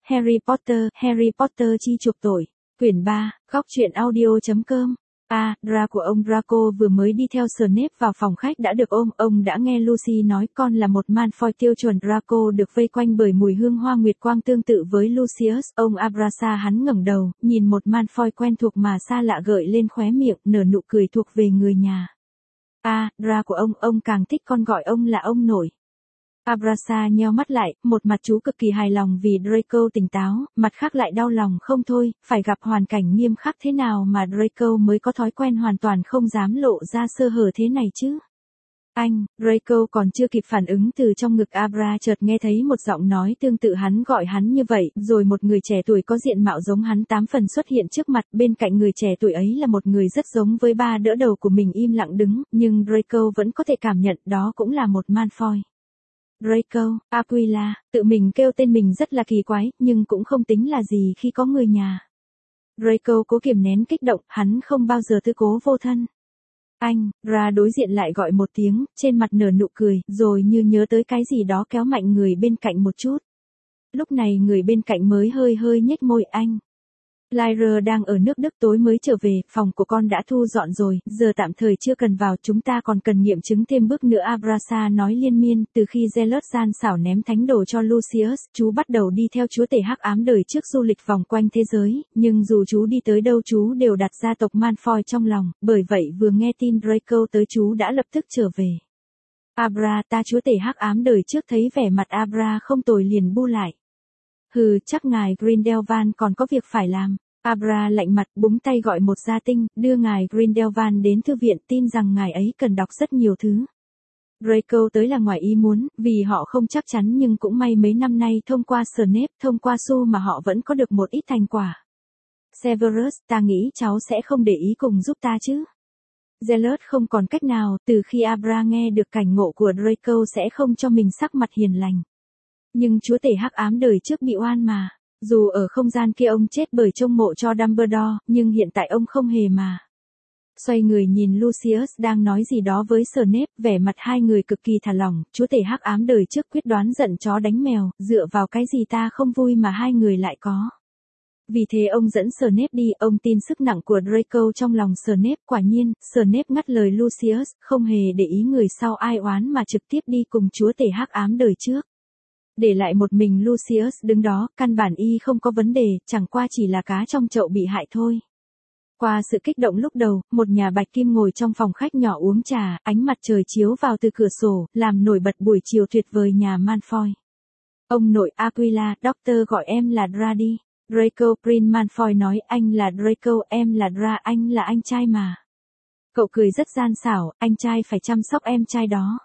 Harry Potter chi chuộc tội. Quyển 3, góc truyện audio.com. Ra của ông Draco vừa mới đi theo Snape vào phòng khách đã được ôm, ông đã nghe Lucy nói con là một Malfoy tiêu chuẩn. Draco được vây quanh bởi mùi hương hoa nguyệt quang tương tự với Lucius. Ông Abrasa hắn ngẩng đầu, nhìn một Malfoy quen thuộc mà xa lạ gợi lên khóe miệng, nở nụ cười thuộc về người nhà. Ra của ông càng thích con gọi ông là ông nội. Abrasa nheo mắt lại, một mặt chú cực kỳ hài lòng vì Draco tỉnh táo, mặt khác lại đau lòng không thôi, phải gặp hoàn cảnh nghiêm khắc thế nào mà Draco mới có thói quen hoàn toàn không dám lộ ra sơ hở thế này chứ. Draco còn chưa kịp phản ứng từ trong ngực Abra chợt nghe thấy một giọng nói tương tự hắn gọi hắn như vậy, rồi một người trẻ tuổi có diện mạo giống hắn 8 phần xuất hiện trước mặt, bên cạnh người trẻ tuổi ấy là một người rất giống với ba đỡ đầu của mình im lặng đứng, nhưng Draco vẫn có thể cảm nhận đó cũng là một Malfoy. Draco, Aquila, tự mình kêu tên mình rất là kỳ quái, nhưng cũng không tính là gì khi có người nhà. Draco cố kiềm nén kích động, hắn không bao giờ tư cố vô thân. Ra đối diện lại gọi một tiếng, trên mặt nở nụ cười, rồi như nhớ tới cái gì đó kéo mạnh người bên cạnh một chút. Lúc này người bên cạnh mới hơi nhếch môi. Lyra đang ở nước Đức, tối mới trở về, phòng của con đã thu dọn rồi, giờ tạm thời chưa cần vào, chúng ta còn cần nghiệm chứng thêm bước nữa. Abrasa nói liên miên, từ khi Zealot gian xảo ném thánh đồ cho Lucius, chú bắt đầu đi theo chúa tể hắc ám đời trước du lịch vòng quanh thế giới, nhưng dù chú đi tới đâu chú đều đặt gia tộc Malfoy trong lòng, bởi vậy vừa nghe tin Draco tới chú đã lập tức trở về. Abra, ta chúa tể hắc ám đời trước thấy vẻ mặt Abra không tồi liền bu lại. Chắc ngài Grindelwald còn có việc phải làm. Abra lạnh mặt, búng tay gọi một gia tinh, đưa ngài Grindelwald đến thư viện, tin rằng ngài ấy cần đọc rất nhiều thứ. Draco tới là ngoài ý muốn, vì họ không chắc chắn nhưng cũng may mấy năm nay thông qua Snape, thông qua Su mà họ vẫn có được một ít thành quả. Severus, ta nghĩ cháu sẽ không để ý cùng giúp ta chứ. Zealot không còn cách nào, từ khi Abra nghe được cảnh ngộ của Draco sẽ không cho mình sắc mặt hiền lành. Nhưng chúa tể hắc ám đời trước bị oan mà. Dù ở không gian kia ông chết bởi trông mộ cho Dumbledore, nhưng hiện tại ông không hề mà. Xoay người nhìn Lucius đang nói gì đó với Snape, vẻ mặt hai người cực kỳ thả lỏng, chúa tể hắc ám đời trước quyết đoán giận chó đánh mèo, dựa vào cái gì ta không vui mà hai người lại có. Vì thế ông dẫn Snape đi, ông tin sức nặng của Draco trong lòng Snape, quả nhiên, Snape ngắt lời Lucius, không hề để ý người sau ai oán mà trực tiếp đi cùng chúa tể hắc ám đời trước. Để lại một mình Lucius đứng đó, căn bản y không có vấn đề, chẳng qua chỉ là cá trong chậu bị hại thôi. Qua sự kích động lúc đầu, một nhà bạch kim ngồi trong phòng khách nhỏ uống trà, ánh mặt trời chiếu vào từ cửa sổ, làm nổi bật buổi chiều tuyệt vời nhà Malfoy. Ông nội Aquila, Doctor gọi em là Dra đi. Draco, Prince Malfoy nói, anh là Draco, em là Dra, anh là anh trai mà. Cậu cười rất gian xảo, anh trai phải chăm sóc em trai đó.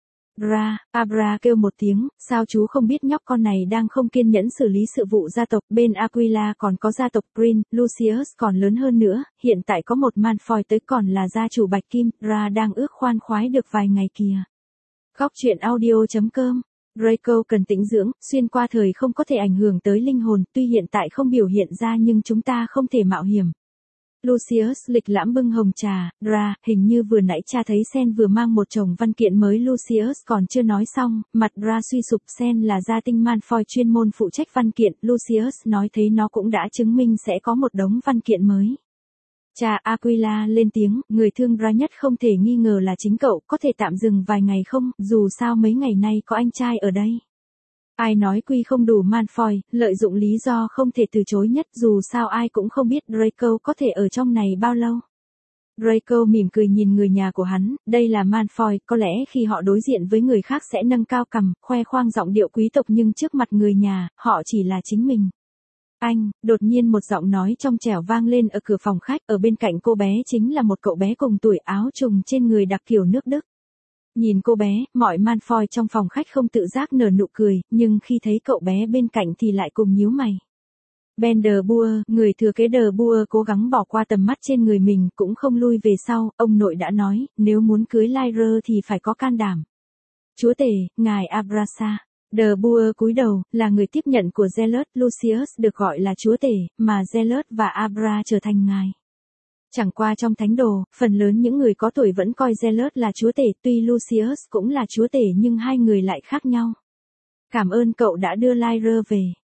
Abra kêu một tiếng, sao chú không biết nhóc con này đang không kiên nhẫn xử lý sự vụ gia tộc, bên Aquila còn có gia tộc Prince, Lucius còn lớn hơn nữa, hiện tại có một Malfoy tới còn là gia chủ Bạch Kim, Ra đang ước khoan khoái được vài ngày kìa. Góc truyện audio.com. Draco cần tĩnh dưỡng, xuyên qua thời không có thể ảnh hưởng tới linh hồn, tuy hiện tại không biểu hiện ra nhưng chúng ta không thể mạo hiểm. Lucius lịch lãm bưng hồng trà, hình như vừa nãy cha thấy Sen vừa mang một chồng văn kiện mới. Lucius còn chưa nói xong, mặt suy sụp. Sen là gia tinh Malfoy chuyên môn phụ trách văn kiện, Lucius nói thấy nó cũng đã chứng minh sẽ có một đống văn kiện mới. Cha Aquila lên tiếng, người thương Ra nhất không thể nghi ngờ là chính cậu, có thể tạm dừng vài ngày không, dù sao mấy ngày nay có anh trai ở đây. Ai nói quy không đủ Malfoy, lợi dụng lý do không thể từ chối nhất, dù sao ai cũng không biết Draco có thể ở trong này bao lâu. Draco mỉm cười nhìn người nhà của hắn, đây là Malfoy, có lẽ khi họ đối diện với người khác sẽ nâng cao cằm, khoe khoang giọng điệu quý tộc nhưng trước mặt người nhà, họ chỉ là chính mình. Đột nhiên một giọng nói trong trẻo vang lên ở cửa phòng khách, ở bên cạnh cô bé chính là một cậu bé cùng tuổi, áo trùng trên người đặc kiểu nước Đức. Nhìn cô bé, mọi Malfoy trong phòng khách không tự giác nở nụ cười, nhưng khi thấy cậu bé bên cạnh thì lại cùng nhíu mày. Ben de Boer, người thừa kế de Boer cố gắng bỏ qua tầm mắt trên người mình, cũng không lui về sau, ông nội đã nói, nếu muốn cưới Lyra thì phải có can đảm. Chúa tể, ngài Abrasa. De Boer cúi đầu, là người tiếp nhận của Zealot. Lucius được gọi là chúa tể, mà Zealot và Abra trở thành ngài. Chẳng qua trong thánh đồ, phần lớn những người có tuổi vẫn coi Zealot là chúa tể, tuy Lucius cũng là chúa tể nhưng hai người lại khác nhau. Cảm ơn cậu đã đưa Lyra về.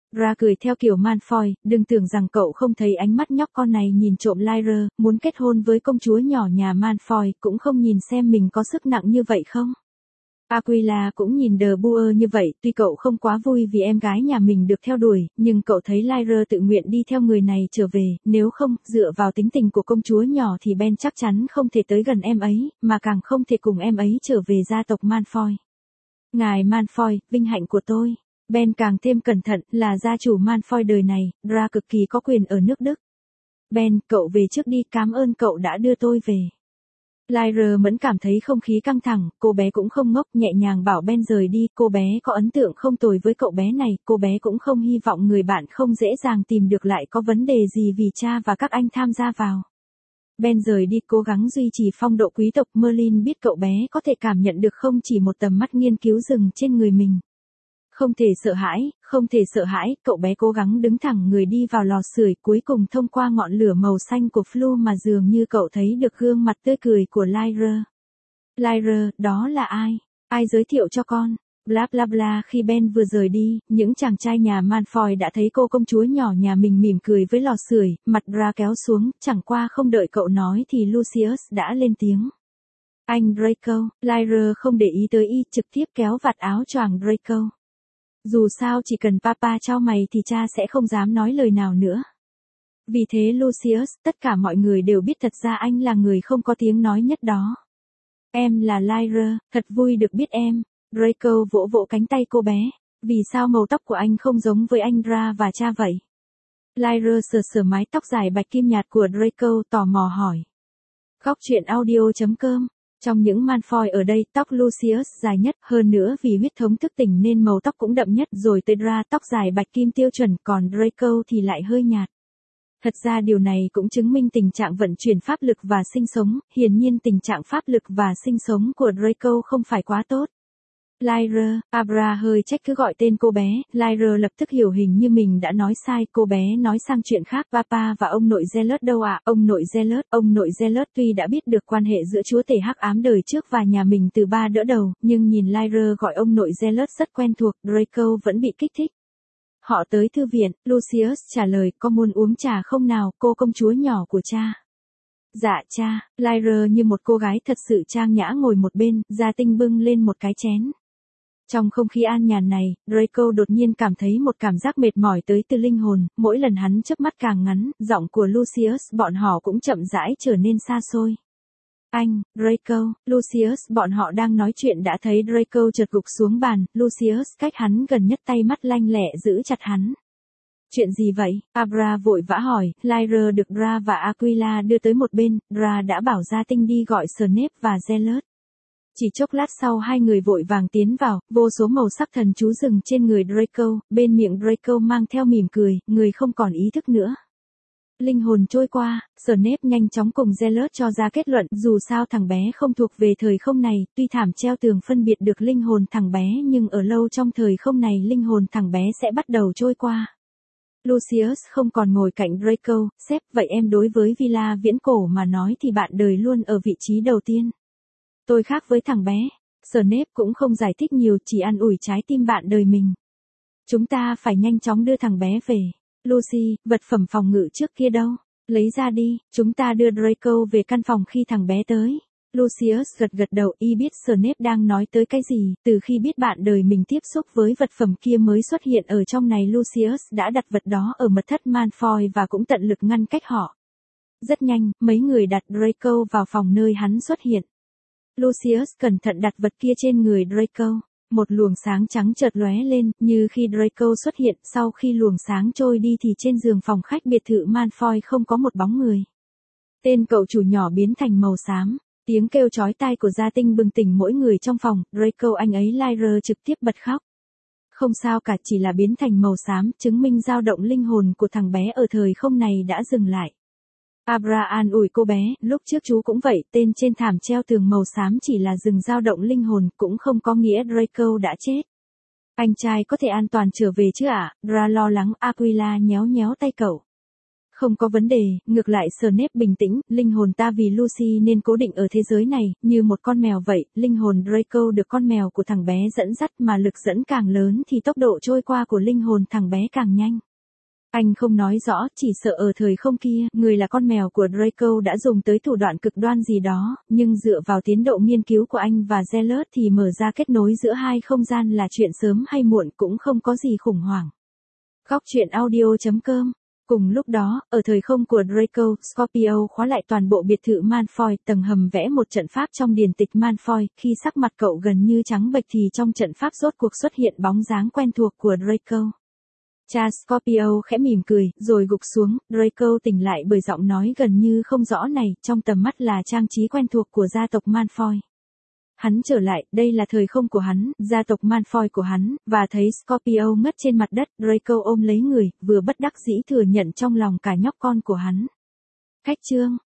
Ra cười theo kiểu Malfoy, đừng tưởng rằng cậu không thấy ánh mắt nhóc con này nhìn trộm Lyra, muốn kết hôn với công chúa nhỏ nhà Malfoy, cũng không nhìn xem mình có sức nặng như vậy không. Aquila cũng nhìn The Boer như vậy, tuy cậu không quá vui vì em gái nhà mình được theo đuổi, nhưng cậu thấy Lyra tự nguyện đi theo người này trở về, nếu không, dựa vào tính tình của công chúa nhỏ thì Ben chắc chắn không thể tới gần em ấy, mà càng không thể cùng em ấy trở về gia tộc Malfoy. Ngài Malfoy, vinh hạnh của tôi. Ben càng thêm cẩn thận, là gia chủ Malfoy đời này, Ra cực kỳ có quyền ở nước Đức. Ben, cậu về trước đi, cảm ơn cậu đã đưa tôi về. Lyra vẫn cảm thấy không khí căng thẳng, cô bé cũng không ngốc, nhẹ nhàng bảo Ben rời đi, cô bé có ấn tượng không tồi với cậu bé này, cô bé cũng không hy vọng người bạn không dễ dàng tìm được lại có vấn đề gì vì cha và các anh tham gia vào. Ben rời đi cố gắng duy trì phong độ quý tộc. Merlin biết cậu bé có thể cảm nhận được không chỉ một tầm mắt nghiên cứu rừng trên người mình. Không thể sợ hãi, cậu bé cố gắng đứng thẳng người đi vào lò sưởi, cuối cùng thông qua ngọn lửa màu xanh của Flu mà dường như cậu thấy được gương mặt tươi cười của Lyra. Lyra, đó là ai? Ai giới thiệu cho con? Bla bla bla. Khi Ben vừa rời đi, những chàng trai nhà Malfoy đã thấy cô công chúa nhỏ nhà mình mỉm cười với lò sưởi, mặt Ra kéo xuống, chẳng qua không đợi cậu nói thì Lucius đã lên tiếng. Anh Draco. Lyra không để ý tới y, trực tiếp kéo vạt áo choàng Draco. Dù sao chỉ cần papa trao mày thì cha sẽ không dám nói lời nào nữa. Vì thế Lucius, tất cả mọi người đều biết thật ra anh là người không có tiếng nói nhất đó. Em là Lyra, thật vui được biết em. Draco vỗ vỗ cánh tay cô bé. Vì sao màu tóc của anh không giống với anh Ra và cha vậy? Lyra sờ sờ mái tóc dài bạch kim nhạt của Draco, tò mò hỏi. Góc truyện audio.com. Trong những Malfoy ở đây, tóc Lucius dài nhất, hơn nữa vì huyết thống thức tỉnh nên màu tóc cũng đậm nhất, rồi tới Ra tóc dài bạch kim tiêu chuẩn, còn Draco thì lại hơi nhạt. Thật ra điều này cũng chứng minh tình trạng vận chuyển pháp lực và sinh sống, hiển nhiên tình trạng pháp lực và sinh sống của Draco không phải quá tốt. Lyra, Abra hơi trách cứ gọi tên cô bé, Lyra lập tức hiểu hình như mình đã nói sai, cô bé nói sang chuyện khác, papa và ông nội Zealot đâu ạ? Ông nội Zealot tuy đã biết được quan hệ giữa chúa tể hắc ám đời trước và nhà mình từ ba đỡ đầu, nhưng nhìn Lyra gọi ông nội Zealot rất quen thuộc, Draco vẫn bị kích thích. Họ tới thư viện, Lucius trả lời, có muốn uống trà không nào, cô công chúa nhỏ của cha? Dạ cha. Lyra như một cô gái thật sự trang nhã ngồi một bên, Gia Tinh bưng lên một cái chén. Trong không khí an nhàn này, Draco đột nhiên cảm thấy một cảm giác mệt mỏi tới từ linh hồn, mỗi lần hắn chớp mắt càng ngắn, giọng của Lucius bọn họ cũng chậm rãi trở nên xa xôi. Anh, Draco, Lucius bọn họ đang nói chuyện đã thấy Draco chợt gục xuống bàn, Lucius cách hắn gần nhất tay mắt lanh lẹ giữ chặt hắn. Chuyện gì vậy? Abra vội vã hỏi, Lyra được Ra và Aquila đưa tới một bên, Ra đã bảo Gia Tinh đi gọi Snape và Zealot. Chỉ chốc lát sau hai người vội vàng tiến vào, vô số màu sắc thần chú rừng trên người Draco, bên miệng Draco mang theo mỉm cười, người không còn ý thức nữa. Linh hồn trôi qua, Snape nhanh chóng cùng Zealot cho ra kết luận, dù sao thằng bé không thuộc về thời không này, tuy thảm treo tường phân biệt được linh hồn thằng bé nhưng ở lâu trong thời không này linh hồn thằng bé sẽ bắt đầu trôi qua. Lucius không còn ngồi cạnh Draco, sếp, vậy em đối với Villa Viễn Cổ mà nói thì bạn đời luôn ở vị trí đầu tiên. Tôi khác với thằng bé. Snape cũng không giải thích nhiều, chỉ an ủi trái tim bạn đời mình. Chúng ta phải nhanh chóng đưa thằng bé về. Lucy, vật phẩm phòng ngự trước kia đâu? Lấy ra đi, chúng ta đưa Draco về căn phòng khi thằng bé tới. Lucius gật gật đầu, y biết Snape đang nói tới cái gì, từ khi biết bạn đời mình tiếp xúc với vật phẩm kia mới xuất hiện ở trong này, Lucius đã đặt vật đó ở mật thất Malfoy và cũng tận lực ngăn cách họ. Rất nhanh, mấy người đặt Draco vào phòng nơi hắn xuất hiện. Lucius cẩn thận đặt vật kia trên người Draco. Một luồng sáng trắng chợt lóe lên, như khi Draco xuất hiện, sau khi luồng sáng trôi đi thì trên giường phòng khách biệt thự Malfoy không có một bóng người. Tên cậu chủ nhỏ biến thành màu xám. Tiếng kêu chói tai của Gia Tinh bừng tỉnh mỗi người trong phòng, Draco anh ấy Lyra trực tiếp bật khóc. Không sao cả, chỉ là biến thành màu xám, chứng minh dao động linh hồn của thằng bé ở thời không này đã dừng lại. Abra an ủi cô bé, lúc trước chú cũng vậy, tên trên thảm treo tường màu xám chỉ là dừng dao động linh hồn, cũng không có nghĩa Draco đã chết. Anh trai có thể an toàn trở về chứ ạ? Ra lo lắng, Aquila nhéo nhéo tay cậu. Không có vấn đề, ngược lại Snape bình tĩnh, linh hồn ta vì Lucy nên cố định ở thế giới này, như một con mèo vậy, linh hồn Draco được con mèo của thằng bé dẫn dắt mà lực dẫn càng lớn thì tốc độ trôi qua của linh hồn thằng bé càng nhanh. Anh không nói rõ, chỉ sợ ở thời không kia, người là con mèo của Draco đã dùng tới thủ đoạn cực đoan gì đó, nhưng dựa vào tiến độ nghiên cứu của anh và Zealot thì mở ra kết nối giữa hai không gian là chuyện sớm hay muộn cũng không có gì khủng hoảng. Góc truyện audio.com. Cùng lúc đó, ở thời không của Draco, Scorpio khóa lại toàn bộ biệt thự Malfoy, tầng hầm vẽ một trận pháp trong điển tịch Malfoy, khi sắc mặt cậu gần như trắng bệch thì trong trận pháp rốt cuộc xuất hiện bóng dáng quen thuộc của Draco. Cha Scorpio khẽ mỉm cười, rồi gục xuống, Draco tỉnh lại bởi giọng nói gần như không rõ này, trong tầm mắt là trang trí quen thuộc của gia tộc Malfoy. Hắn trở lại, đây là thời không của hắn, gia tộc Malfoy của hắn, và thấy Scorpio ngất trên mặt đất, Draco ôm lấy người, vừa bất đắc dĩ thừa nhận trong lòng cả nhóc con của hắn. Cách chương